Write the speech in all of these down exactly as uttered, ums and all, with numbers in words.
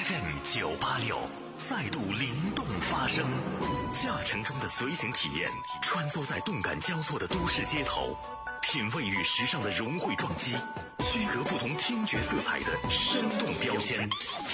F M 九八六再度灵动发声，驾乘中的随行体验，穿梭在动感交错的都市街头，品味与时尚的融汇撞击，区隔不同听觉色彩的生动标签。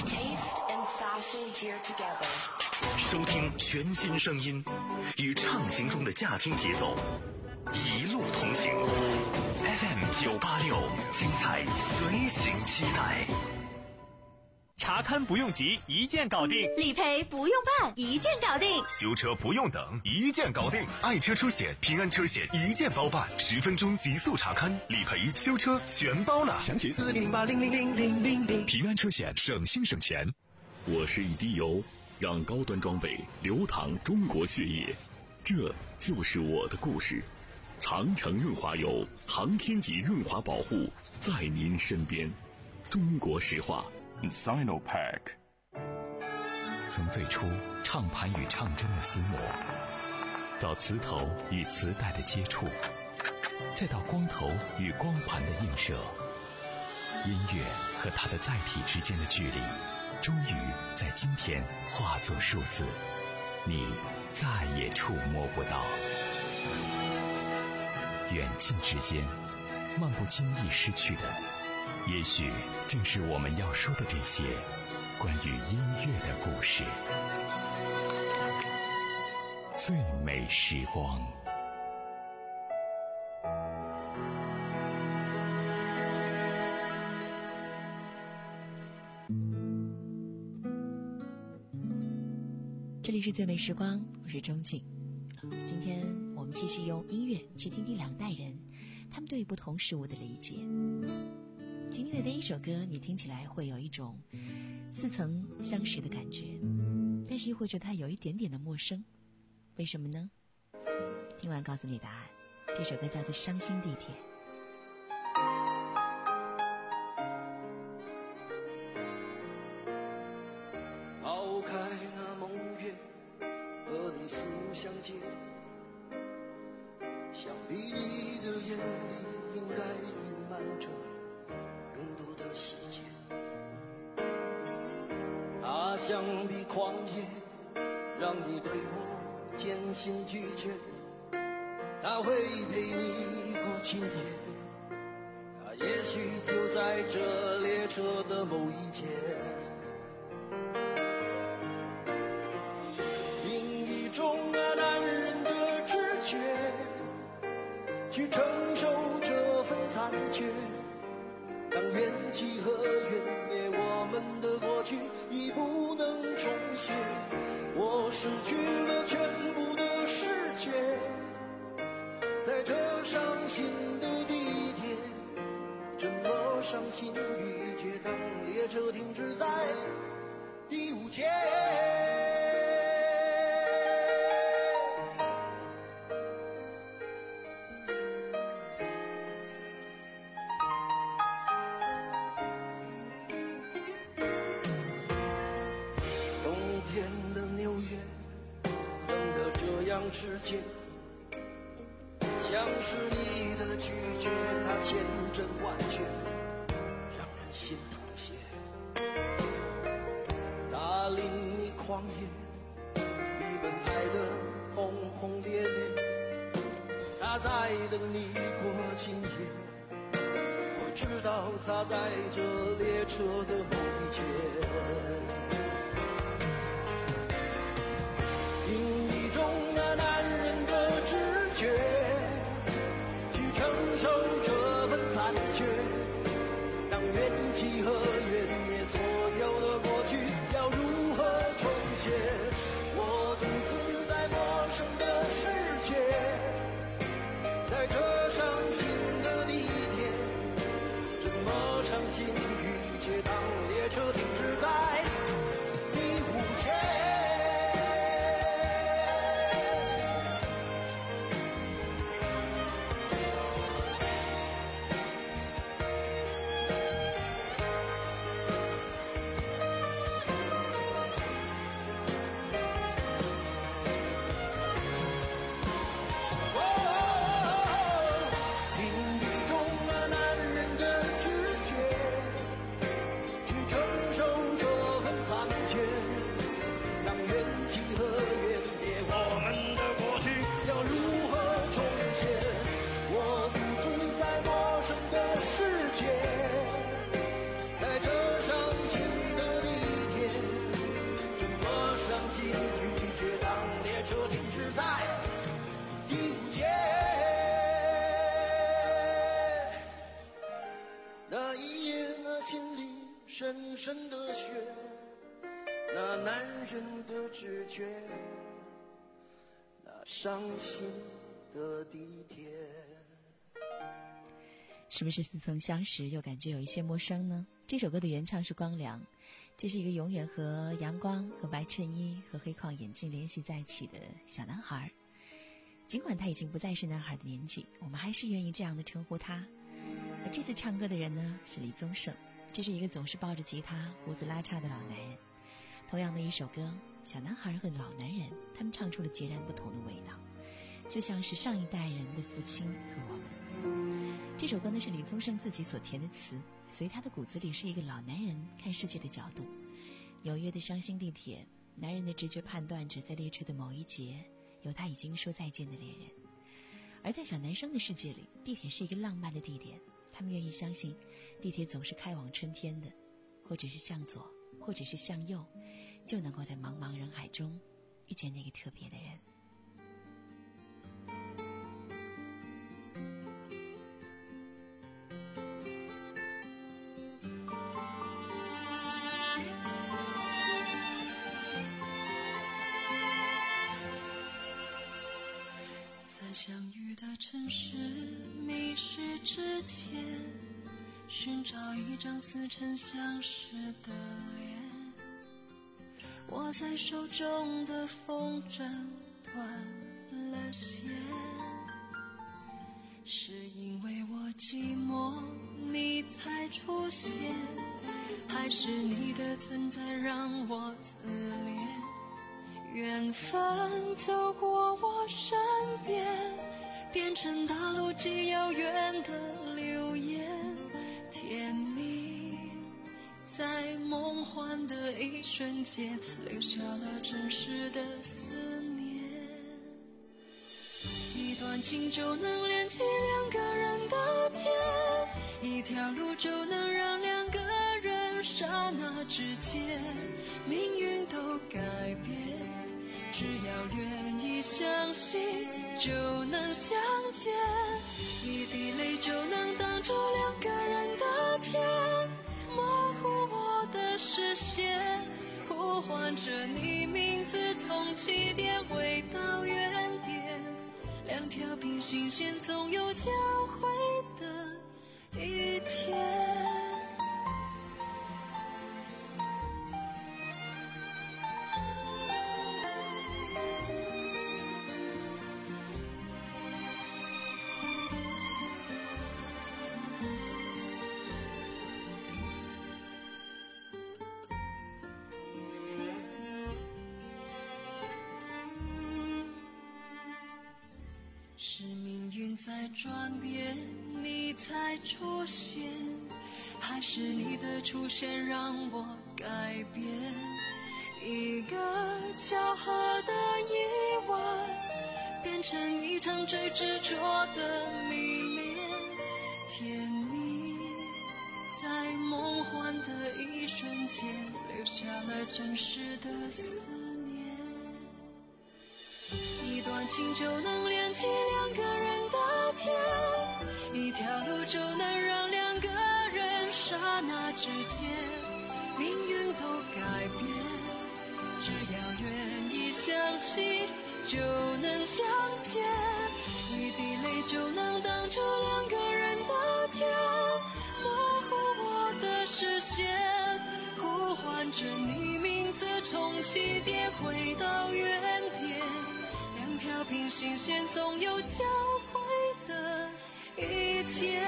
收听全新声音，与畅行中的驾听节奏，一路同行。F M 九八六，精彩随行期待。 查勘不用急，一键搞定； 理赔不用办，一键搞定； 修车不用等，一键搞定。爱车出险，平安车险一键包办，十分钟极速查勘，理赔、修车全包了。详情四零零八零零零零零零。平安车险，省心省钱。 我是一滴油，让高端装备流淌中国血液，这就是我的故事。长城润滑油，航天级润滑保护，在您身边。中国石化。 Sinopack。 从最初唱盘与唱针的厮磨，到磁头与磁带的接触，再到光头与光盘的映射，音乐和它的载体之间的距离终于在今天化作数字，你再也触摸不到。远近之间漫不经意失去的，也许正是我们要说的这些关于音乐的故事。最美时光。 这里是最美时光，我是钟静。今天我们继续用音乐去听听两代人他们对不同事物的理解。今天的第一首歌，你听起来会有一种似曾相识的感觉，但是又会觉得它有一点点的陌生。为什么呢？听完告诉你答案。这首歌叫做《伤心地铁》。 抛开那梦魇，和你四目相接，想必你的眼里应该隐瞒着更多的细节。它像笔狂野，让你对我渐行拒绝。它会陪你过今夜，它也许就在这列车的某一节。凭一种啊男人的直觉，去承受这份残缺。当怨气和怨灭，我们的过去已不能重写。我失去了全部的世界，在这伤心的地铁，这么伤心欲绝。当列车停止在第五节，世界像是你的拒绝，它千真万确，让人心痛些。它令你狂野，你们爱得轰轰烈烈。它在等你过今夜，我知道它在这列车的某一节。因一种啊男人的直觉，去承受这份残缺。当怨气和怨灭，所有的过去要如何重写？我独自在陌生的世界，在这伤心的地铁，这么伤心欲绝。当列车停深的雪，那男人的直觉，那伤心的地铁。 是不是似曾相识又感觉有一些陌生呢？这首歌的原唱是光良，这是一个永远和阳光和白衬衣和黑框眼镜联系在一起的小男孩。尽管他已经不再是男孩的年纪，我们还是愿意这样的称呼他。而这次唱歌的人呢，是李宗盛，这是一个总是抱着吉他胡子拉碴的老男人。同样的一首歌，小男孩和老男人，他们唱出了截然不同的味道，就像是上一代人的父亲和我们。这首歌呢是李宗盛自己所填的词，所以他的骨子里是一个老男人看世界的角度。纽约的伤心地铁，男人的直觉判断着在列车的某一节有他已经说再见的恋人。而在小男生的世界里，地铁是一个浪漫的地点，他们愿意相信地铁总是开往春天的，或者是向左，或者是向右，就能够在茫茫人海中遇见那个特别的人。 在相遇的城市迷失之前，寻找一张似曾相识的脸。握在手中的风筝断了线，是因为我寂寞你才出现，还是你的存在让我自怜？缘分走过我身边，变成大陆极遥远的流言，甜蜜在梦幻的一瞬间留下了真实的思念。一段情就能连起两个人的天，一条路就能让两个人刹那之间命运都改变。只要愿意相信就能相见，一滴泪就能挡住两个人的天，模糊我的视线，呼唤着你名字，从起点回到原点，两条平行线总有交汇的一天。是命运在转变，你才出现，还是你的出现让我改变？一个巧合的意外，变成一场最执着的迷恋，甜蜜在梦幻的一瞬间留下了真实的思念。一段情就能连起两个人的天，一条路就能让两个人刹那之间命运都改变。只要愿意相信就能相见，一滴泪就能挡住两个人的天，模糊我的视线，呼唤着你名字，从起点回到原点，两条平行线总有交汇的一天。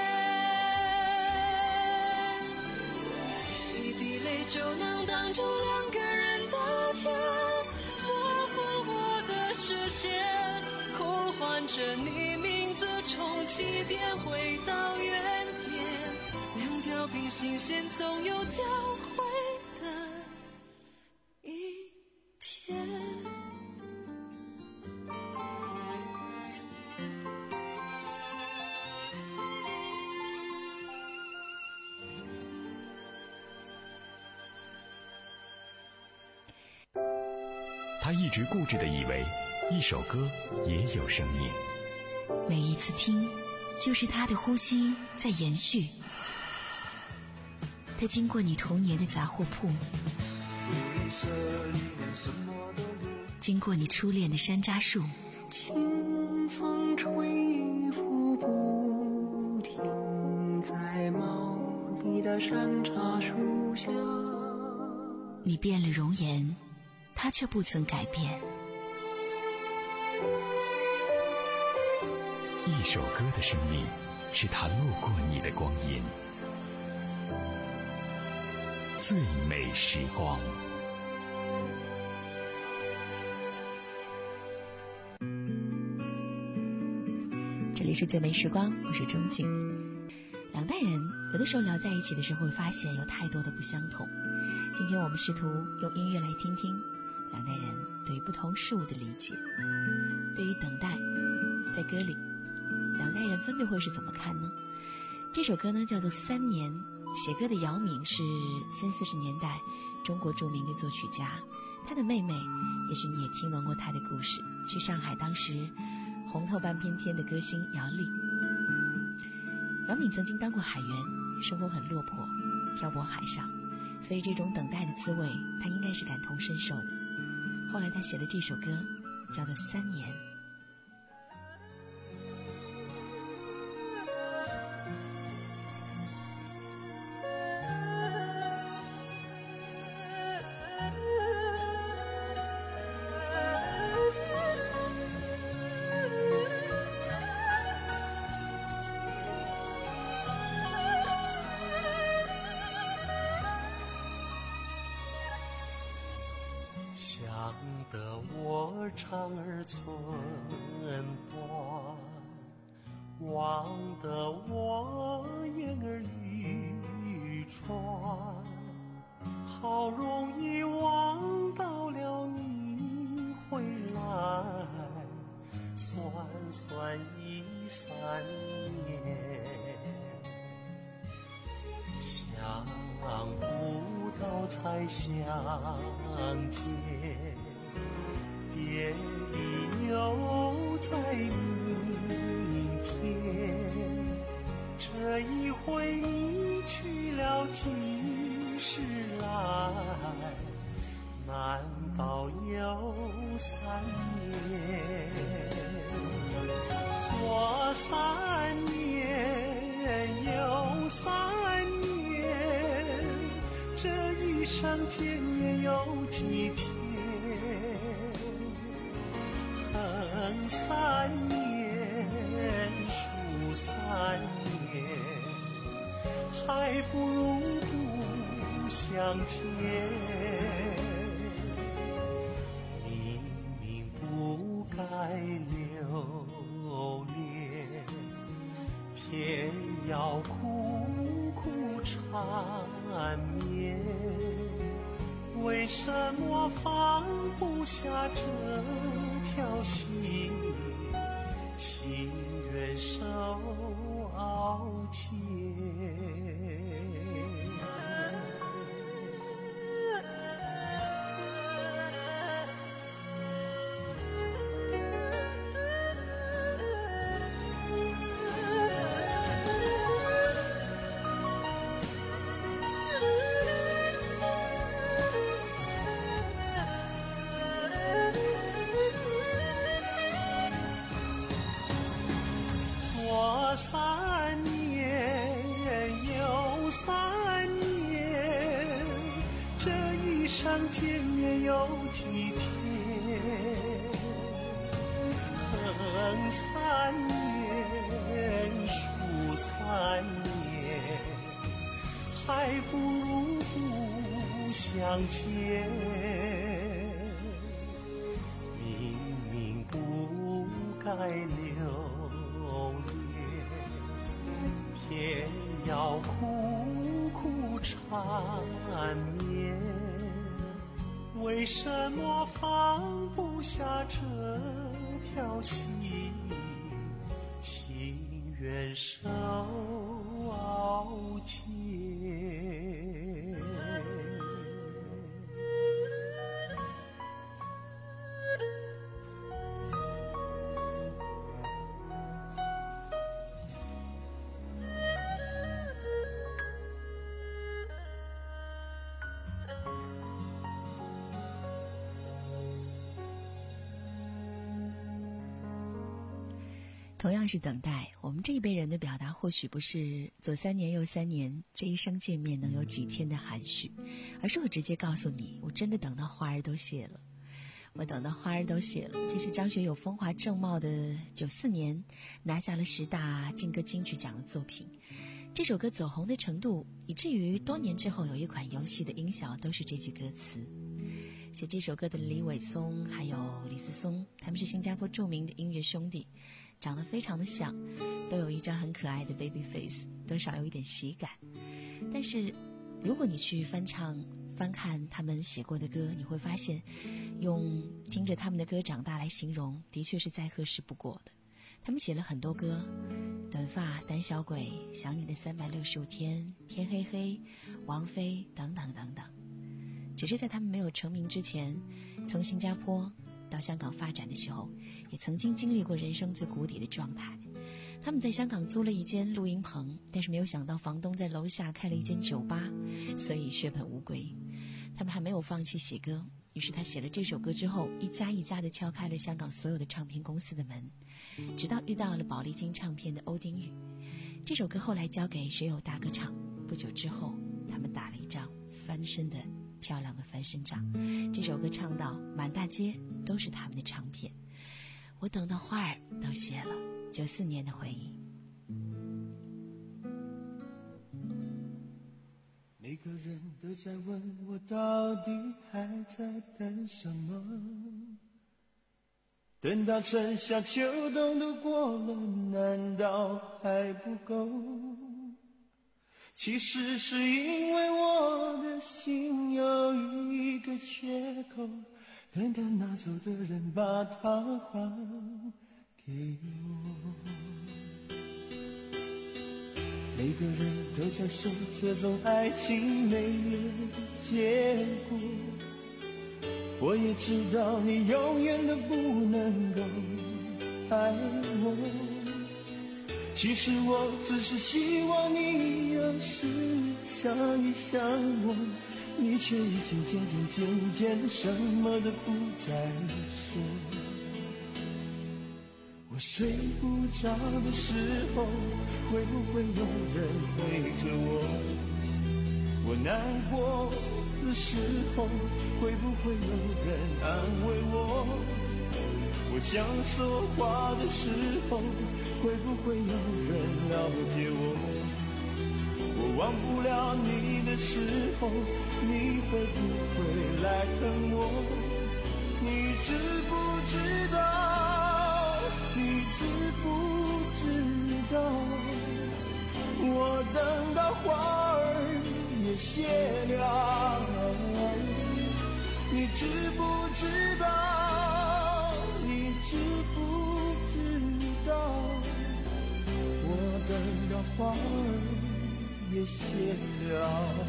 一滴泪就能挡住两个人的天，模糊我的视线，呼唤着你名字，从起点回到原点，两条平行线总有交汇的一天。 他一直固执地以为一首歌也有生命， 每一次听就是他的呼吸在延续。 它经过你童年的杂货铺，经过你初恋的山楂树， 清风吹拂不停，在茂密的山茶树下。 你变了容颜，它却不曾改变。 一首歌的生命，是它路过你的光阴。最美时光。 这里是最美时光，我是钟静。两代人有的时候聊在一起的时候，会发现有太多的不相同。今天我们试图用音乐来听听两代人对于不同事物的理解。对于等待，在歌里两代人分别会是怎么看呢？这首歌呢叫做《三年》，写歌的姚敏是三四十年代中国著名的作曲家，他的妹妹也许你也听闻过他的故事，是上海当时红透半边天的歌星姚丽。姚敏曾经当过海员，生活很落魄，漂泊海上，所以这种等待的滋味他应该是感同身受的。后来他写了这首歌叫做《三年》。 想得我肠儿寸断，望得我眼儿欲穿，好容易望到了你回来，算算已三年，想不到才相见，别离又在明天，这一回你去了几时来，难道有三年？左三年右三年，这一生见面有几天？恨三年数三年，还不如不相见。明明不该留恋，偏要苦苦缠绵，为什么放不下这条心，情愿受熬煎。左三年右三年，这一生见面有几天？恨三年数三年，还不如不相见。明明不该留恋，偏要苦苦缠绵，为什么放不下这条心，情愿受熬煎。 同样是等待，我们这一辈人的表达或许不是左三年右三年，这一生见面能有几天的含蓄，而是我直接告诉你，我真的等到花儿都谢了。我等到花儿都谢了，这是张学友风华正茂的九四年拿下了十大劲歌金曲奖的作品。这首歌走红的程度，以至于多年之后有一款游戏的音效都是这句歌词。写这首歌的李伟松还有李思松，他们是新加坡著名的音乐兄弟，长得非常的像，都有一张很可爱的 baby face， 多少有一点喜感。但是如果你去翻唱翻看他们写过的歌，你会发现用听着他们的歌长大来形容的确是再合适不过的。他们写了很多歌，短发、胆小鬼、想你的三百六十五天、天黑黑、王菲等等等等。只是在他们没有成名之前，从新加坡到香港发展的时候，也曾经经历过人生最谷底的状态。他们在香港租了一间录音棚，但是没有想到房东在楼下开了一间酒吧，所以血本无归。他们还没有放弃写歌，于是他写了这首歌之后，一家一家地敲开了香港所有的唱片公司的门，直到遇到了宝丽金唱片的欧丁宇。这首歌后来交给学友大哥唱，不久之后他们打了一张翻身的漂亮的翻身仗。这首歌唱到满大街都是他们的唱片。我等到花儿都谢了，九四年的回忆。 每个人都在问我到底还在等什么，等到春夏秋冬都过了，难道还不够？其实是因为我的心有一个缺口，等待拿走的人把它还给我。每个人都在说这种爱情没有结果，我也知道你永远都不能够爱我。其实我只是希望你有时想一想我，你却已经渐渐渐渐什么都不再说。我睡不着的时候，会不会有人陪着我？我难过的时候，会不会有人安慰我？我想说话的时候，会不会有人了解我？我忘不了你的时候，你会不会来疼我？你知不知道？你知不知道？我等到花儿也谢了，你知不知道？你知不知道？我等到花儿也谢了。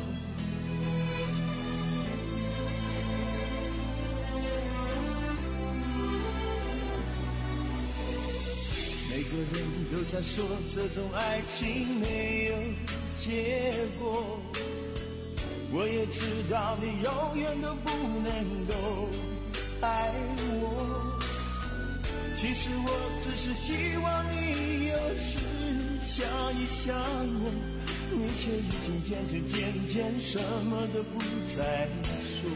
每个人都在说这种爱情没有结果，我也知道你永远都不能够爱我。其实我只是希望你有时想一想我，你却已经渐渐渐渐什么都不再说。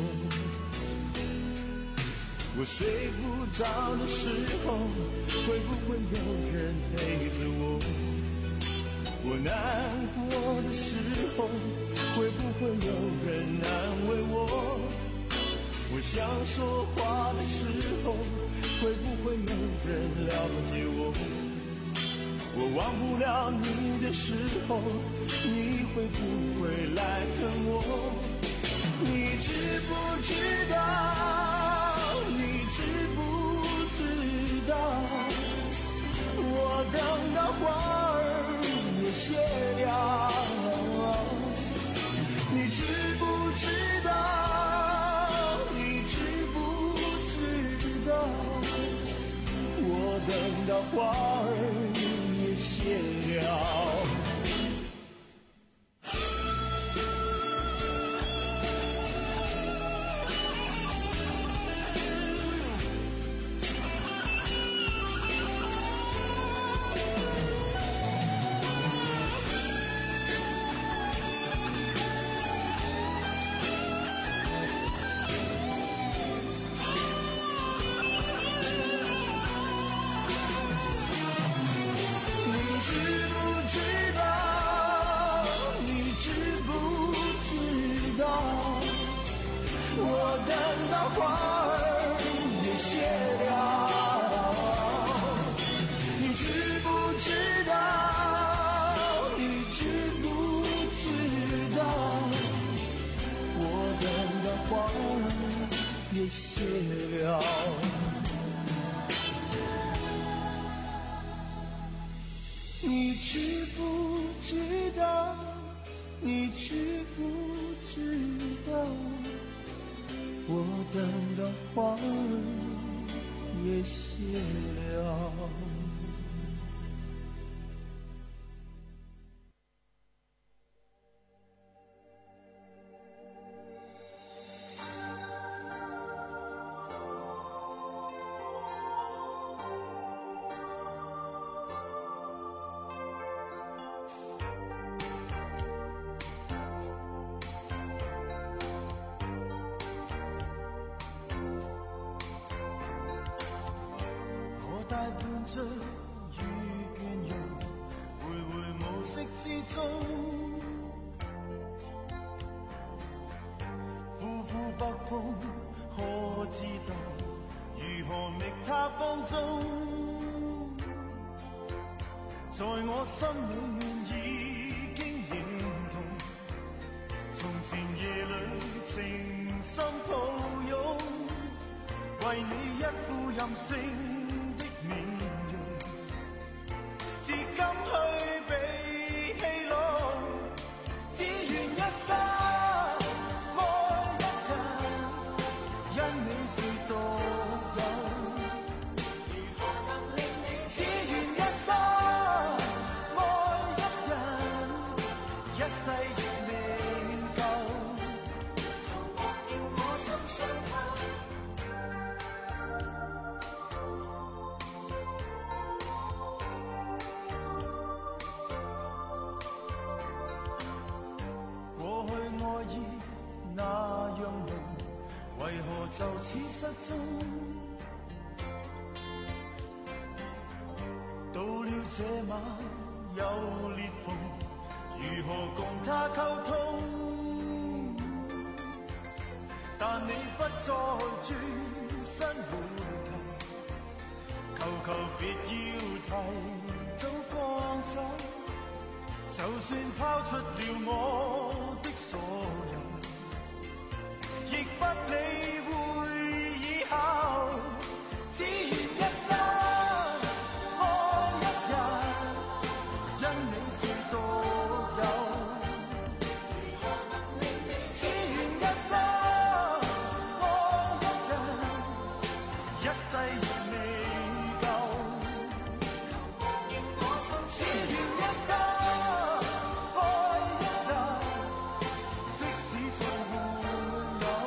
我睡不着的时候，会不会有人陪着我？我难过的时候，会不会有人安慰我？我想说话的时候，会不会有人了解我？我忘不了你的时候，你会不会来疼我？你知不知道？你知不知道？我等到花儿也谢了，你知不知道？你知不知道？我等到花儿也谢了。 我等到花儿也谢了，你知不知道？你知不知道？我等到花儿也谢了。你知不知道？你知不知道？我等的花儿也谢了。大伴着遇倦人，徘徊暮色之中，呼呼北風，可知道如何覓他芳蹤？在我心裏已經認同，從前夜裏情深抱擁，為你一副任性面容，至今去被戲弄，只願一生愛一人，因你是獨有，如何能令你？只願一生愛一人，一世亦未夠，求忘了我心傷透。那樣濃，為何就此失蹤？到了這晚有裂縫，如何共他溝通？但你不再轉身回頭，求求別要提早放手，就算拋出了我的所有，亦不理會以後，只願一生愛一人，因你是獨有，如何能令你？只願一生愛一人，一世亦未夠，求忘了我心，只願一生愛一人，即使做沒有。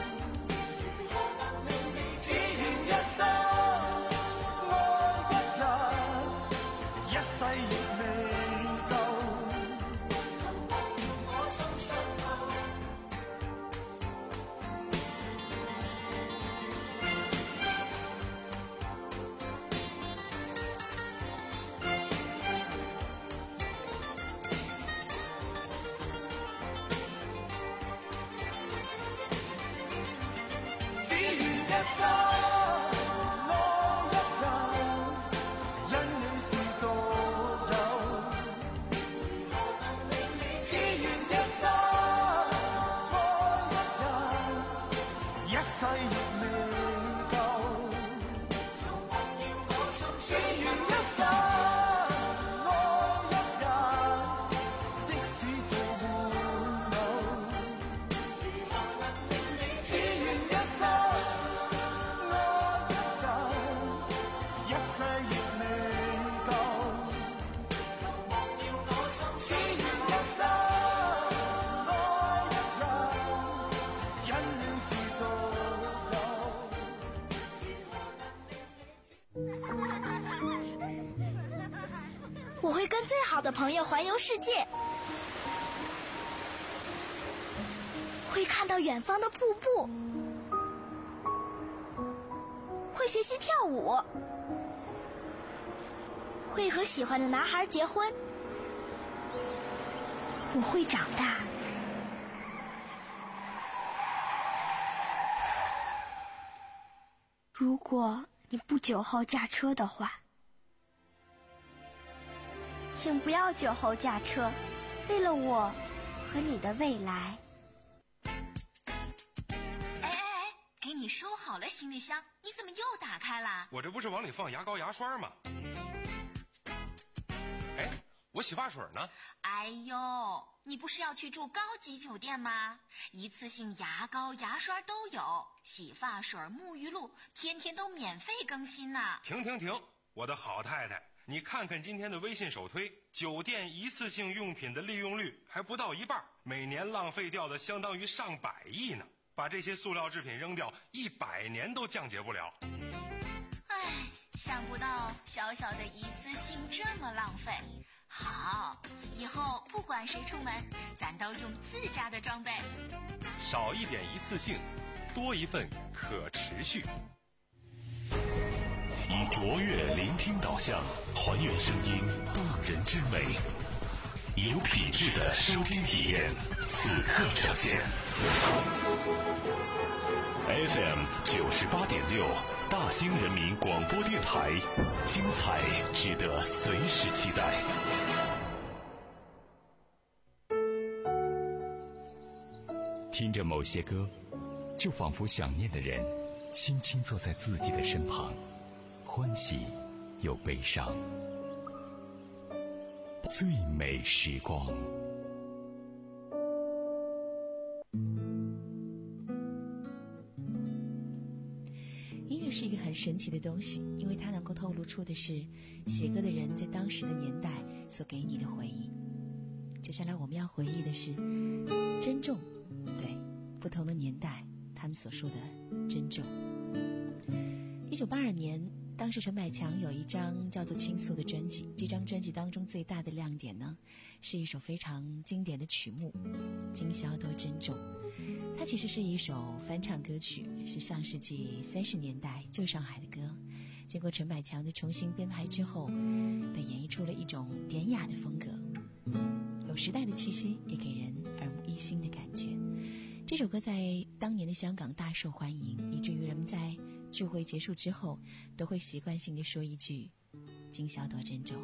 我会跟最好的朋友环游世界，会看到远方的瀑布，会学习跳舞，会和喜欢的男孩结婚。我会长大， 如果你不酒后驾车的话，请不要酒后驾车，为了我和你的未来。 哎哎哎，给你收好了行李箱，你怎么又打开了？ 我这不是往里放牙膏牙刷吗？哎，我洗发水呢。 哎呦，你不是要去住高级酒店吗？一次性牙膏牙刷都有，洗发水沐浴露天天都免费更新呢。 停停停，我的好太太，你看看今天的微信首推，酒店一次性用品的利用率还不到一半，每年浪费掉的相当于上百亿呢。把这些塑料制品扔掉，一百年都降解不了。 唉，想不到小小的一次性这么浪费。好，以后不管谁出门，咱都用自家的装备。 少一点一次性，多一份可持续。 以卓越聆听导向，还原声音动人之美，有品质的收听体验，此刻呈现。F M 九十八点六，大兴人民广播电台，精彩值得随时期待。 听着某些歌，就仿佛想念的人轻轻坐在自己的身旁，欢喜又悲伤。最美时光。 音乐是一个很神奇的东西，因为它能够透露出的是写歌的人在当时的年代所给你的回忆。接下来我们要回忆的是珍重，对，不同的年代他们所说的珍重。一九八二年，当时陈百强有一张叫做《倾诉》的专辑，这张专辑当中最大的亮点呢，是一首非常经典的曲目《今宵多珍重》。它其实是一首翻唱歌曲，是上世纪三十年代旧上海的歌，经过陈百强的重新编排之后，被演绎出了一种典雅的风格，有时代的气息，也给人耳目一新的感觉。这首歌在当年的香港大受欢迎，以至于人们在聚会结束之后都会习惯性地说一句今宵多珍重。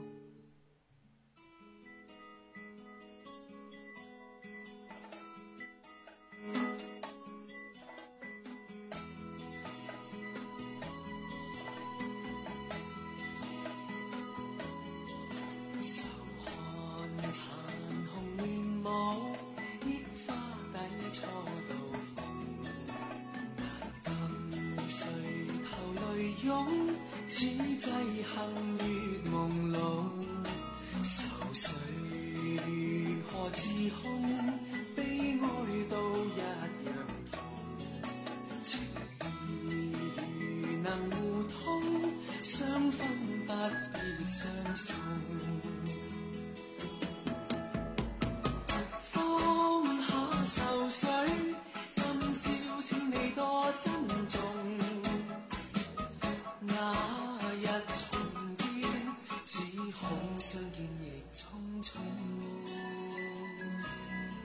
此際幸月朦朧，愁緒何自控，悲哀都一樣痛，情義如能互通，相分不必相送。放下愁緒，今宵請你多珍重。那日重見，只恐相見亦匆匆。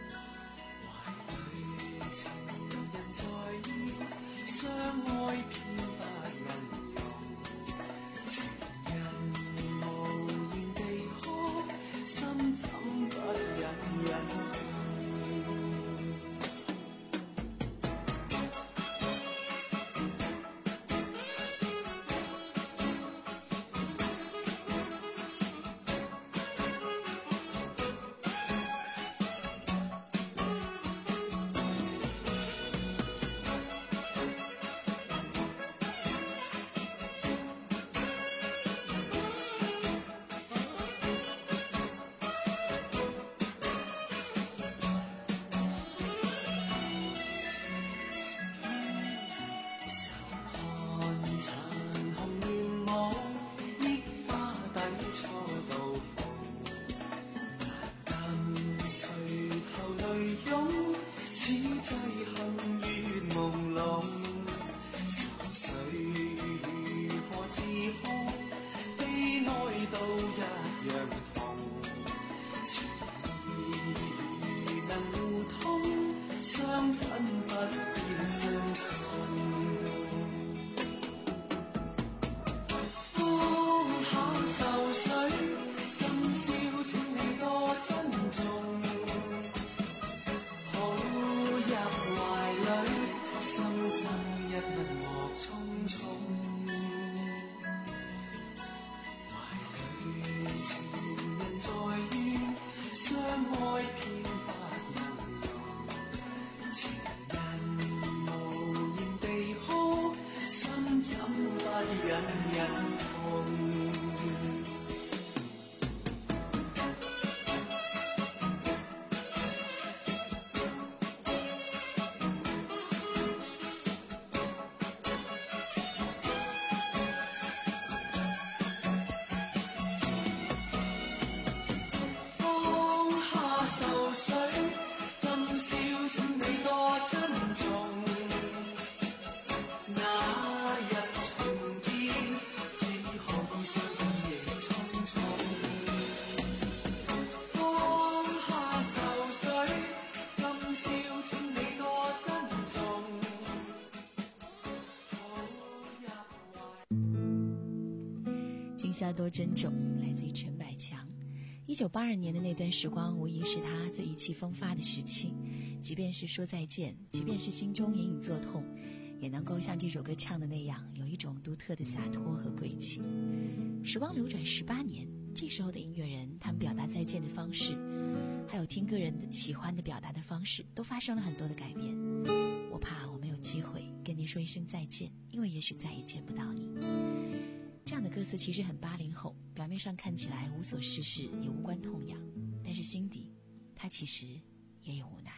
今宵多珍重，来自于陈百强。一九八二年的那段时光，无疑是他最意气风发的时期。即便是说再见，即便是心中隐隐作痛，也能够像这首歌唱的那样，有一种独特的洒脱和贵气。时光流转十八年，这时候的音乐人，他们表达再见的方式，还有听歌人喜欢的表达的方式，都发生了很多的改变。我怕我没有机会跟你说一声再见，因为也许再也见不到你。这样的歌词其实很八零后，表面上看起来无所事事，也无关痛痒，但是心底，他其实也有无奈。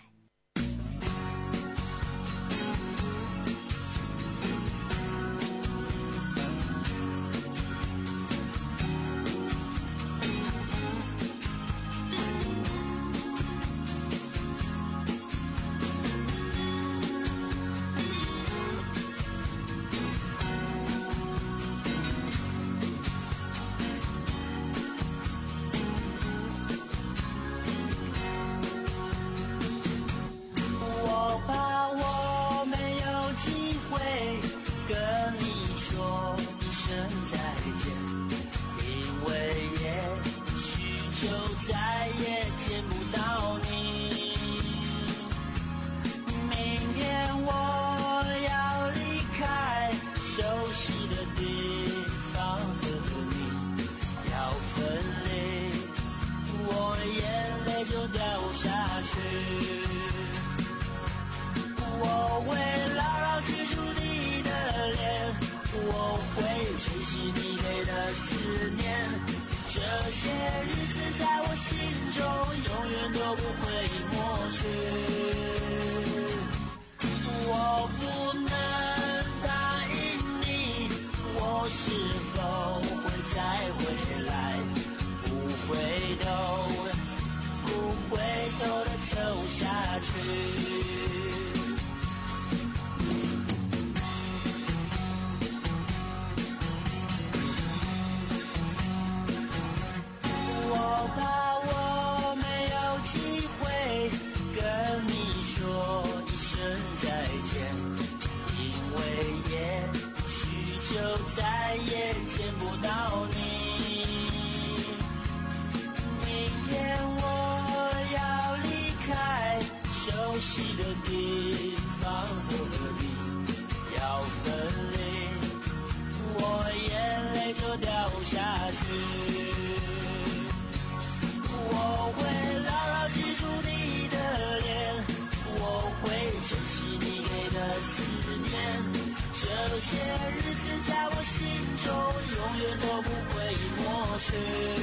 再也见不到你。明天我要离开熟悉的地方和你，要分离，我眼泪就掉下去。我会牢牢记住你的脸，我会珍惜你给的思念。这些日子在我心中永远都不会抹去。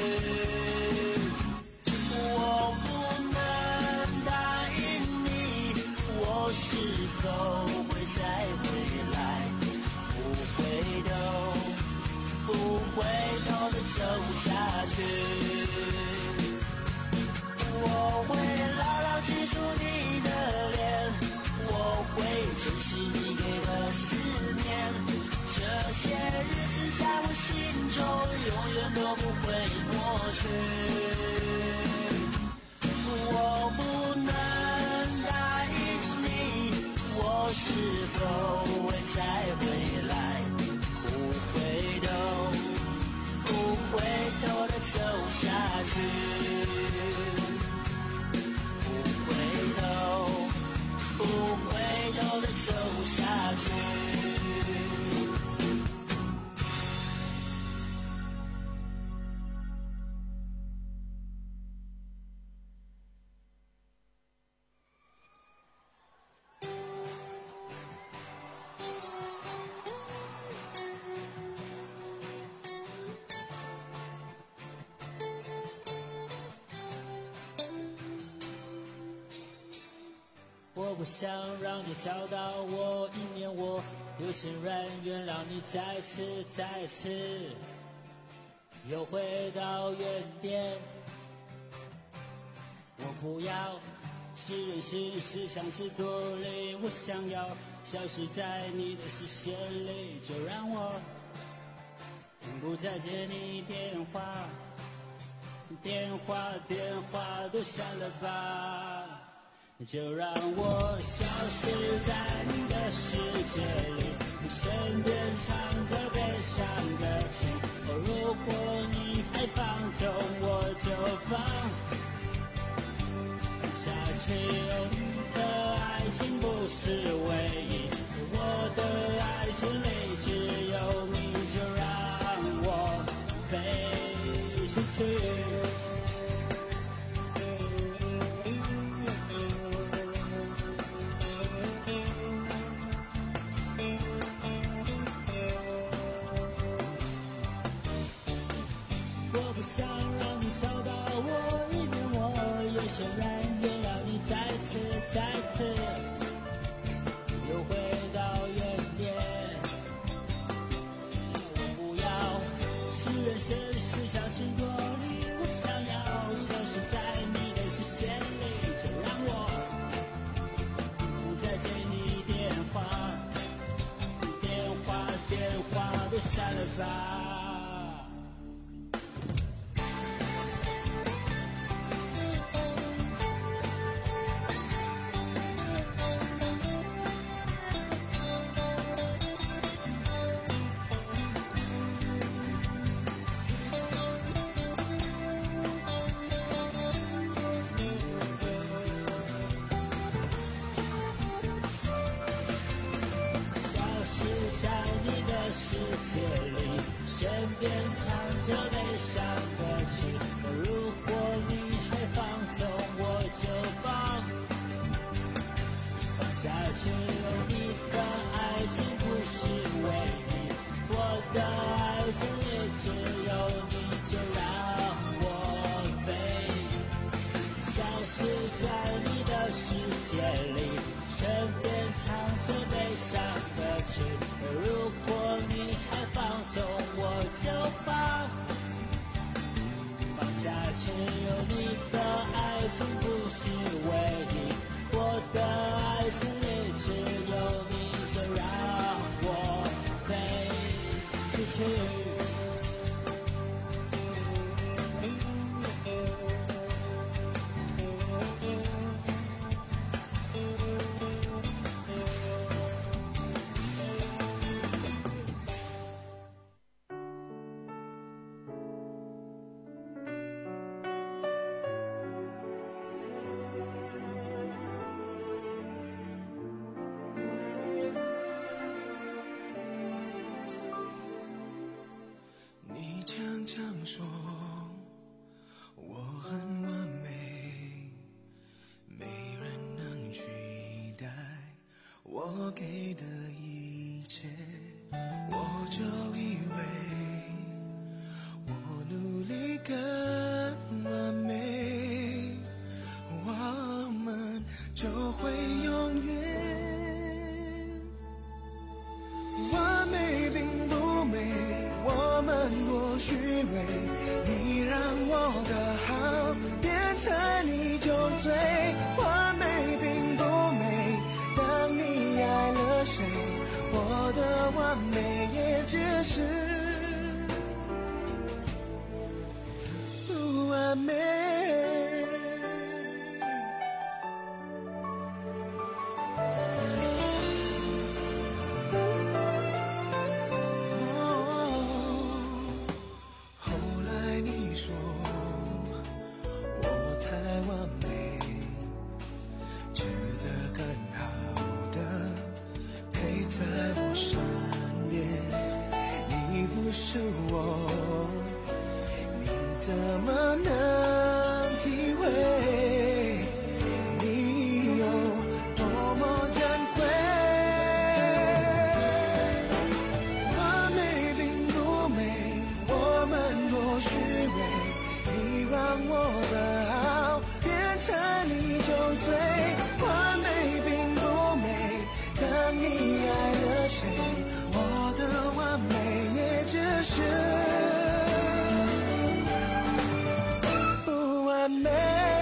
我不能答应你，我是否会再回来？不回头，不回头的走下去。我会牢牢记住你的脸，我会珍惜你给的思念。这些日子在我心中永远都不会抹去。我不能答应你，我是否会再回来？不回头，不回头的走下去。不回头，不回头的走下去。我不想让你找到我，以免我有心软原谅你再次再次又回到原点。我不要是人是事像是躲离，我想要消失在你的视线里。就让我不再接你电话，电话电话都删了吧。就让我消失在你的世界里，你身边唱着悲伤的情。如果是唯一。我的爱情里只有你，就让我飞出去。我不想让你找到我，以免我也显然原谅你再次再次又回到原点。我不要是人现实像星多里，我想要消失在你的视线里，就让我不再接你电话，电话电话都删了吧。世界里，身边唱着悲伤歌曲。如果你还放纵，我就放放下去。有你的爱情不是唯一，我的爱情也只有你，就让我飞，消失在你的世界里，身边唱着悲伤歌曲。如果你还放纵，我就放放下去。有你的爱情不是唯一，我的爱情也只有你，就让我飞出去。 常说我很完美，没人能取代我给的一切，我就以为我努力更完美，我们就会永远。完美并不美，我们多虚伪，你让我的好变成你就醉。完美并不美，当你爱了谁，我的完美也只是不完美。是我，你怎么能体会你有多么珍贵？完美并不美，我们多虚伪，你让我的好变成你就醉。完美并不美，当你爱了谁，我的完美也只是不完美。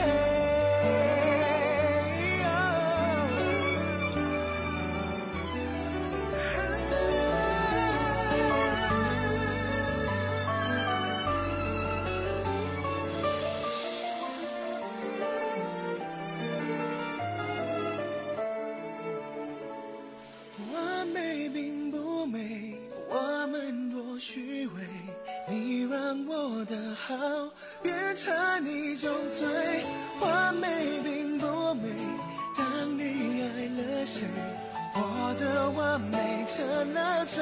完美并不美，我们多虚伪，你让我的好变成你就醉。完美并不美，当你爱了谁？我的完美成了罪。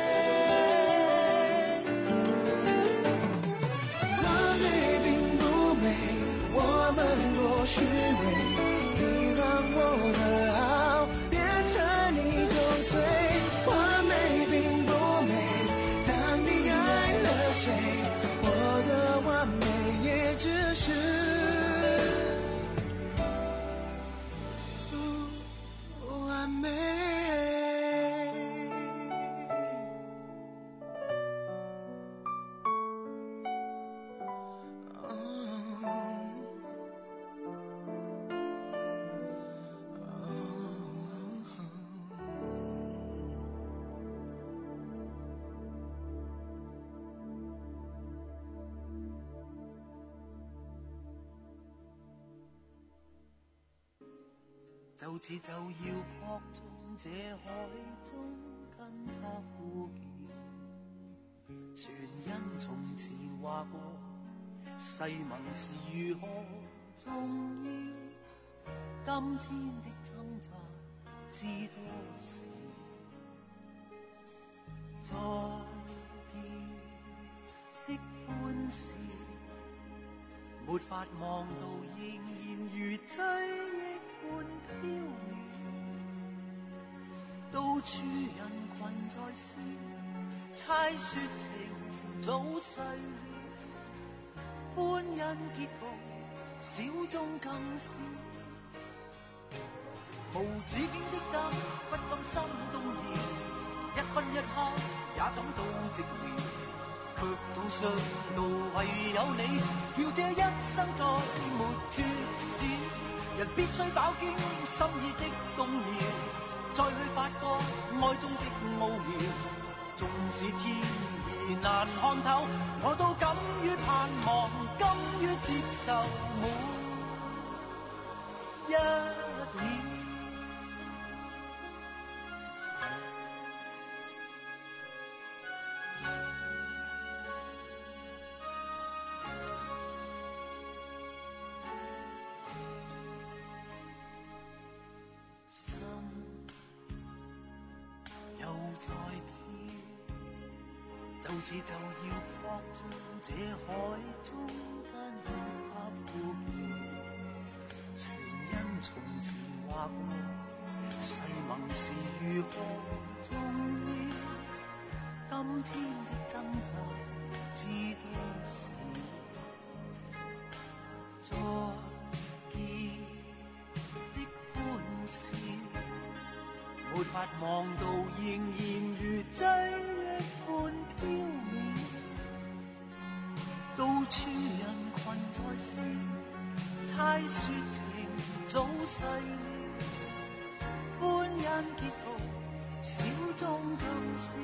完美并不美，我们多虚伪。你让我的好变成你酒醉。完美并不美，当你爱了谁，我的完美也只是。 就似就要扑進這海中，跟他呼叫。船因從前話過，誓盟是如何重要。今天的掙扎知多少？再見的歡笑，沒法望到仍然如追憶般飄渺，到處人群在笑，猜說情早逝了，歡欣結局小眾更少，無止境的等，不甘心動搖，一分一刻也感到寂寥，卻總想到唯有你，要這一生再沒缺少。人必須飽經心意的動搖，再去發覺愛中的奧妙。縱使天意難看透，我都敢於盼望，甘於接受每一秒。就似就要撲進這海中，跟他呼叫。全因從前話過，誓盟是如何重要。今天的掙扎知多少？再見的歡笑，沒法望到仍然如追憶般飄渺，到處人群在笑，猜說情早逝了，歡欣結局小眾更少，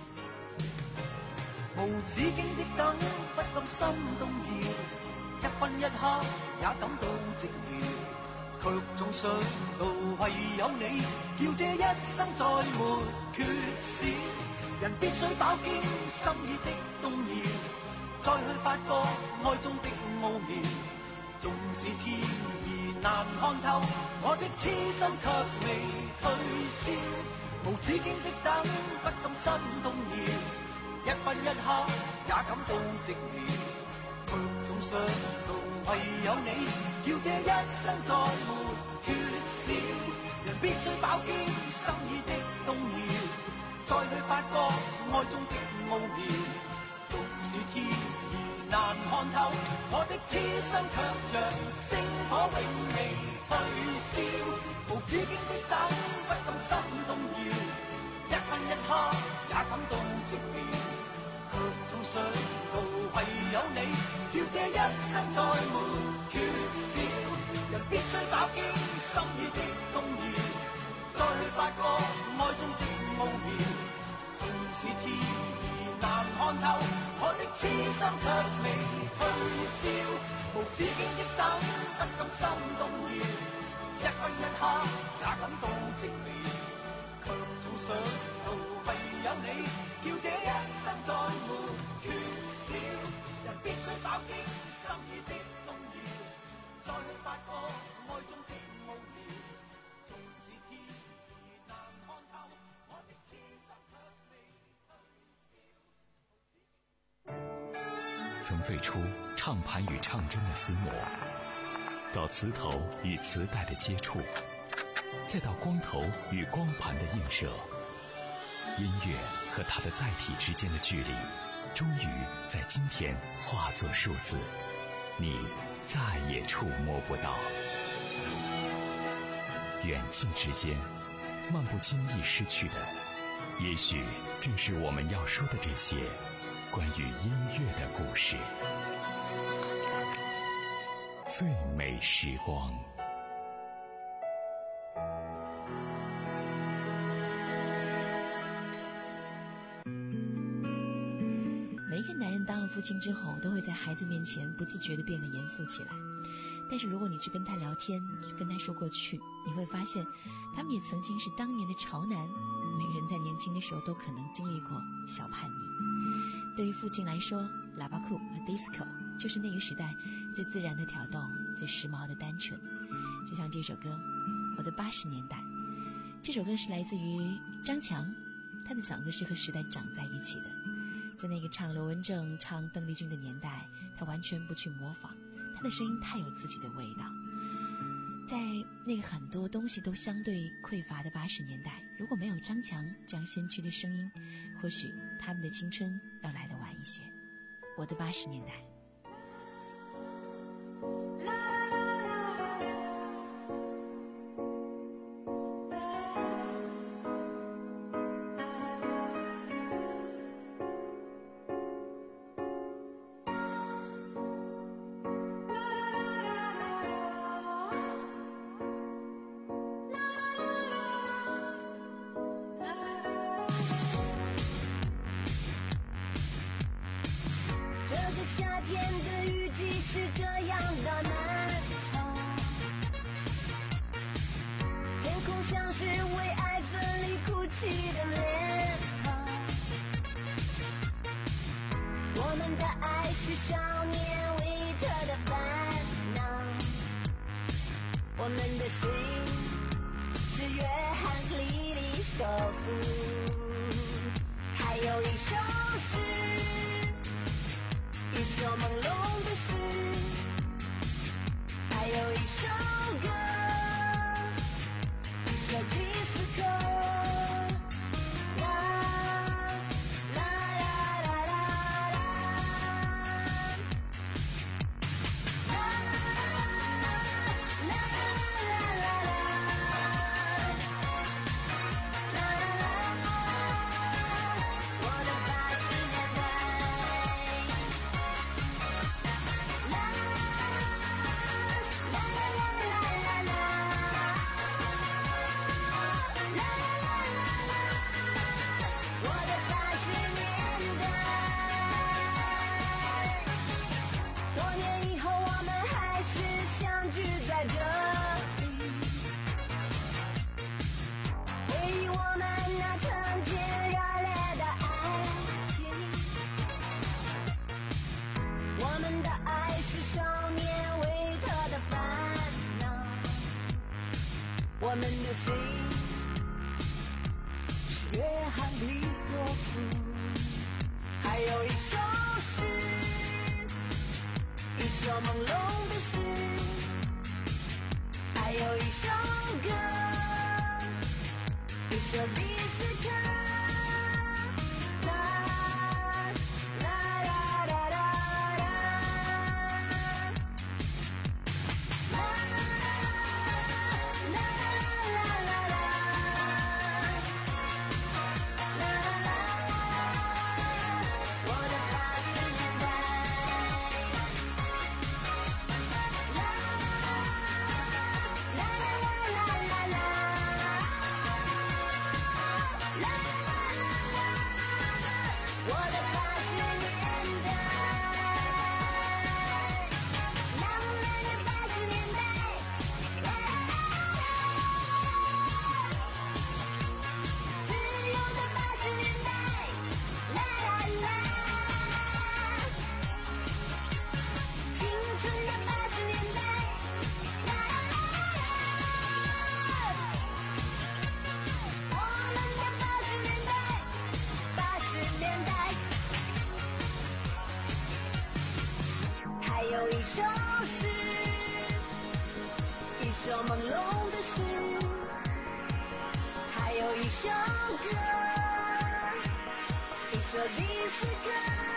無止境的等，不甘心動搖，一分一刻也感到寂寥，卻總想到唯有你，要這一生再沒缺少。人必須飽經心意的動搖，再去發覺愛中的奧妙。縱使天意難看透，我的痴心卻未退燒。無止境的等，不甘心動搖，一分一刻也感到寂寥，卻總想到唯有你，要這一生再沒缺少。人必須飽經心意的動搖，再去發覺愛中的奧妙。縱使天意難看透，我的痴心卻像星火永未退燒。無止境的等，不甘心動搖，一分一刻也感到寂寥，卻總想到唯有你，要這一生再沒缺少。人必須飽經心意的動搖，再去發覺愛中的奧妙。縱使天意難看透，我的痴心卻未退燒。無止境的等，不甘心動搖，一分一刻也感到寂寥，卻總想到唯有你，要這一生再沒缺少。人必須飽經心意的動搖，再去發覺愛中的奧妙。 从最初唱盘与唱针的厮磨，到磁头与磁带的接触，再到光头与光盘的映射，音乐和它的载体之间的距离，终于在今天化作数字，你再也触摸不到。远近之间，漫不经意失去的，也许正是我们要说的这些关于音乐的故事。最美时光。 每一个男人当了父亲之后，都会在孩子面前不自觉地变得严肃起来。但是如果你去跟他聊天，跟他说过去，你会发现他们也曾经是当年的潮男。每个人在年轻的时候都可能经历过小叛逆。对于父亲来说，喇叭裤和 disco 就是那个时代最自然的挑逗，最时髦的单纯。就像这首歌《我的八十年代》，这首歌是来自于张强，他的嗓子是和时代长在一起的。在那个唱刘文正、唱邓丽君的年代，他完全不去模仿，他的声音太有自己的味道。在那个很多东西都相对匮乏的八十年代，如果没有张强这样先驱的声音，或许他们的青春要来得晚一些。我的八十年代。 夏天的雨季是这样的漫长，天空像是为爱分离哭泣的脸庞。我们的爱是少年维特的烦恼，我们的心是约翰克里里斯多夫。还有一首诗，一首朦胧的诗，还有一首歌，一首迪斯科。啦啦啦啦啦啦，啦啦啦啦啦啦，我的八十年代。我们的心是约翰克里斯多夫，还有一首诗，一首朦胧的诗，还有一首歌，一首迪斯科。 说第四个。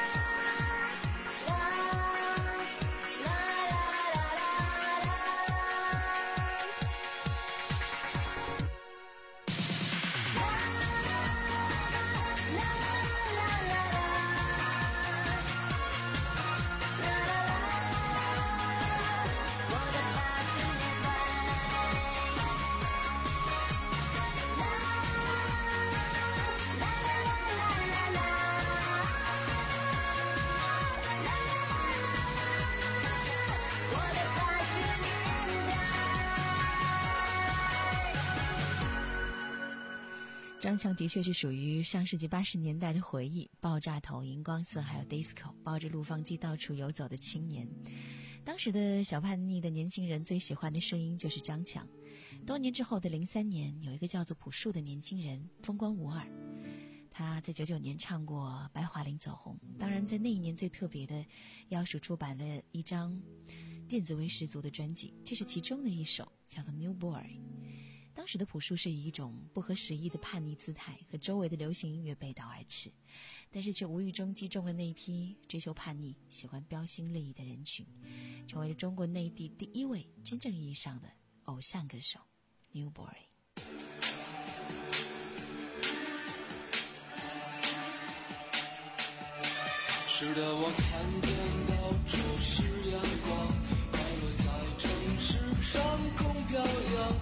张强的确是属于上世纪八十年代的回忆，爆炸头、荧光色还有 disco， 抱着录放机到处游走的青年。当时的小叛逆的年轻人最喜欢的声音就是张强。多年之后的零三年，有一个叫做朴树的年轻人风光无二，他在九九年唱过白桦林走红。当然在那一年最特别的，要数出版了一张电子味十足的专辑，这是其中的一首，叫做 New Boy。当时的朴树是以一种不合时宜的叛逆姿态和周围的流行音乐背道而驰，但是却无意中击中了那一批追求叛逆、喜欢标新立异的人群，成为了中国内地第一位真正意义上的偶像歌手 New Boy。 是的，我看见到处是阳光，快乐在城市上空飘扬，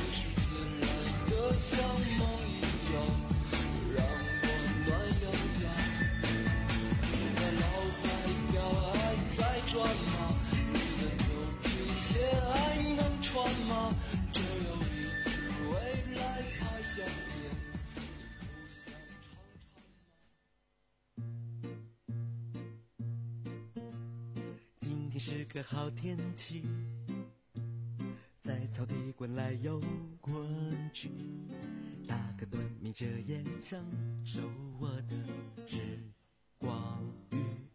像梦一样，让我暖洋洋。你的老怀表还在转吗？你的牛皮鞋还能穿吗？这有一日未来还相见，不想常常。今天是个好天气，在草地滚来又滚去，打个盹眯着眼享受我的日光浴。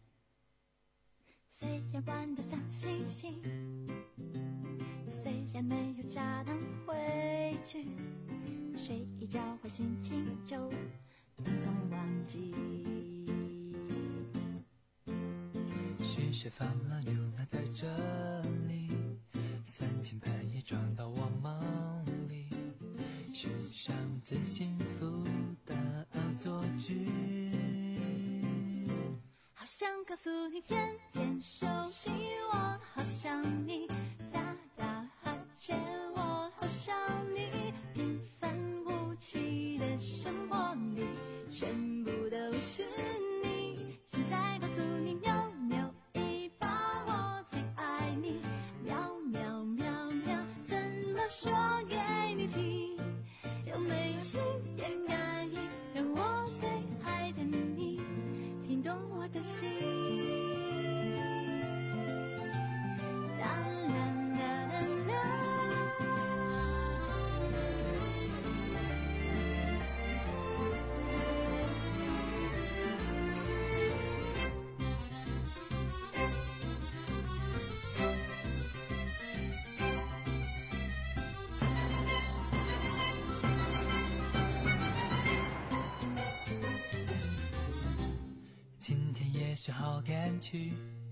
虽然玩得像星星，虽然没有家能回去，睡一觉坏心情就统统忘记。 雪雪放了牛奶在这里，三更半夜撞到我梦里，世上最幸福的恶作剧。 好想告诉你天天熟悉我，好想你打打哈欠，我好想你平凡无奇的生活里全部都是你。现在告诉你扭扭一把，我最爱你，喵喵喵喵，怎么说给你听？有没有心电感应，让我最爱的你听懂我的心？当然啦啦啦。 今天也是好天气，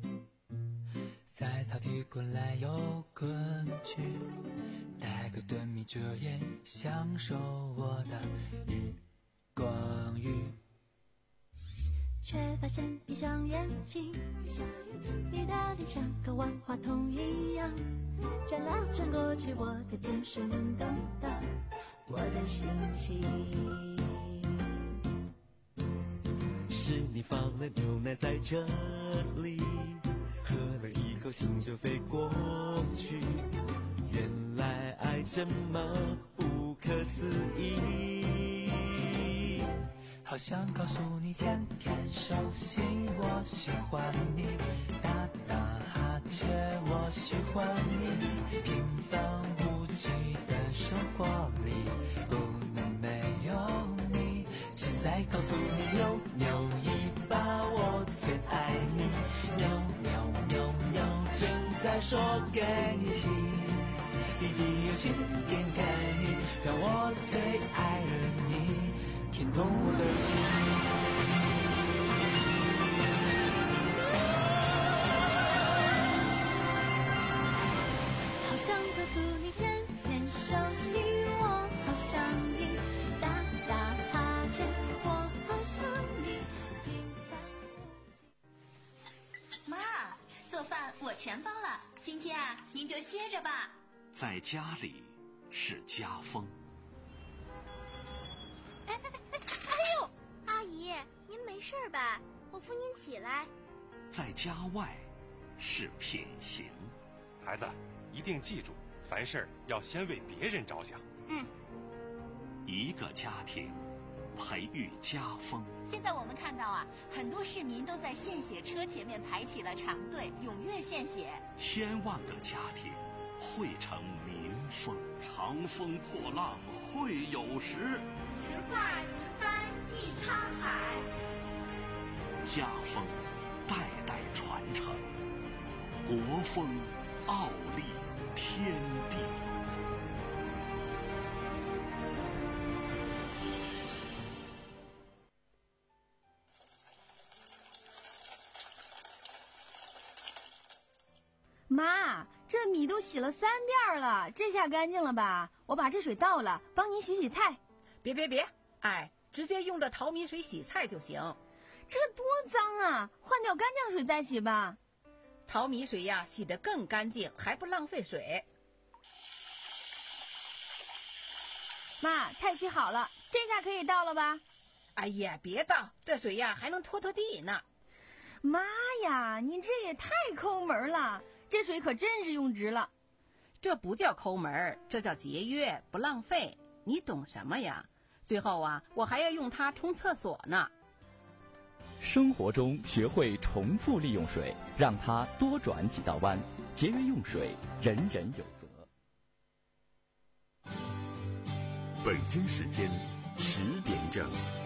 在草地滚来又滚去，带个盹眯着眼享受我的日光浴。 却发现闭上眼睛，你的脸像个万花筒一样，转来转过去，我才怎是能懂得我的心情。 是你放了牛奶在这里，喝了一口心就飞过去，原来爱这么不可思议。 好想告诉你天天熟悉，我喜欢你打打哈欠，我喜欢你平凡无奇的生活里不能没有你。现在告诉你扭扭一把，我最爱你，扭扭扭扭，正在说给你听，一定有心电感应，让我最爱的你听懂我的心。 诉你天天手心，我好想你，打打哈欠，我好想你，平凡无奇。 妈，做饭我全包了，今天啊，您就歇着吧。 在家里是家风。 哎哎哎哎呦，阿姨，您没事吧？我扶您起来。 在家外是品行。 孩子，一定记住，凡事要先为别人着想。 嗯。 一个家庭，培育家风。 现在我们看到啊，很多市民都在献血车前面排起了长队，踊跃献血。 千万个家庭汇成民风。长风破浪会有时， 直挂云帆济沧海。 家风代代传承，国风傲立天地。 妈，这米都洗了三遍了，这下干净了吧？我把这水倒了，帮您洗洗菜。 别别别，哎，直接用这淘米水洗菜就行。 这多脏啊，换掉干净水再洗吧。 淘米水呀，洗得更干净，还不浪费水。 妈，菜洗好了，这下可以倒了吧？ 哎呀，别倒，这水呀还能拖拖地呢。 妈呀，你这也太抠门了，这水可真是用值了。 这不叫抠门，这叫节约，不浪费。你懂什么呀？最后啊，我还要用它冲厕所呢。 生活中学会重复利用水，让它多转几道弯，节约用水，人人有责。 北京时间十点整。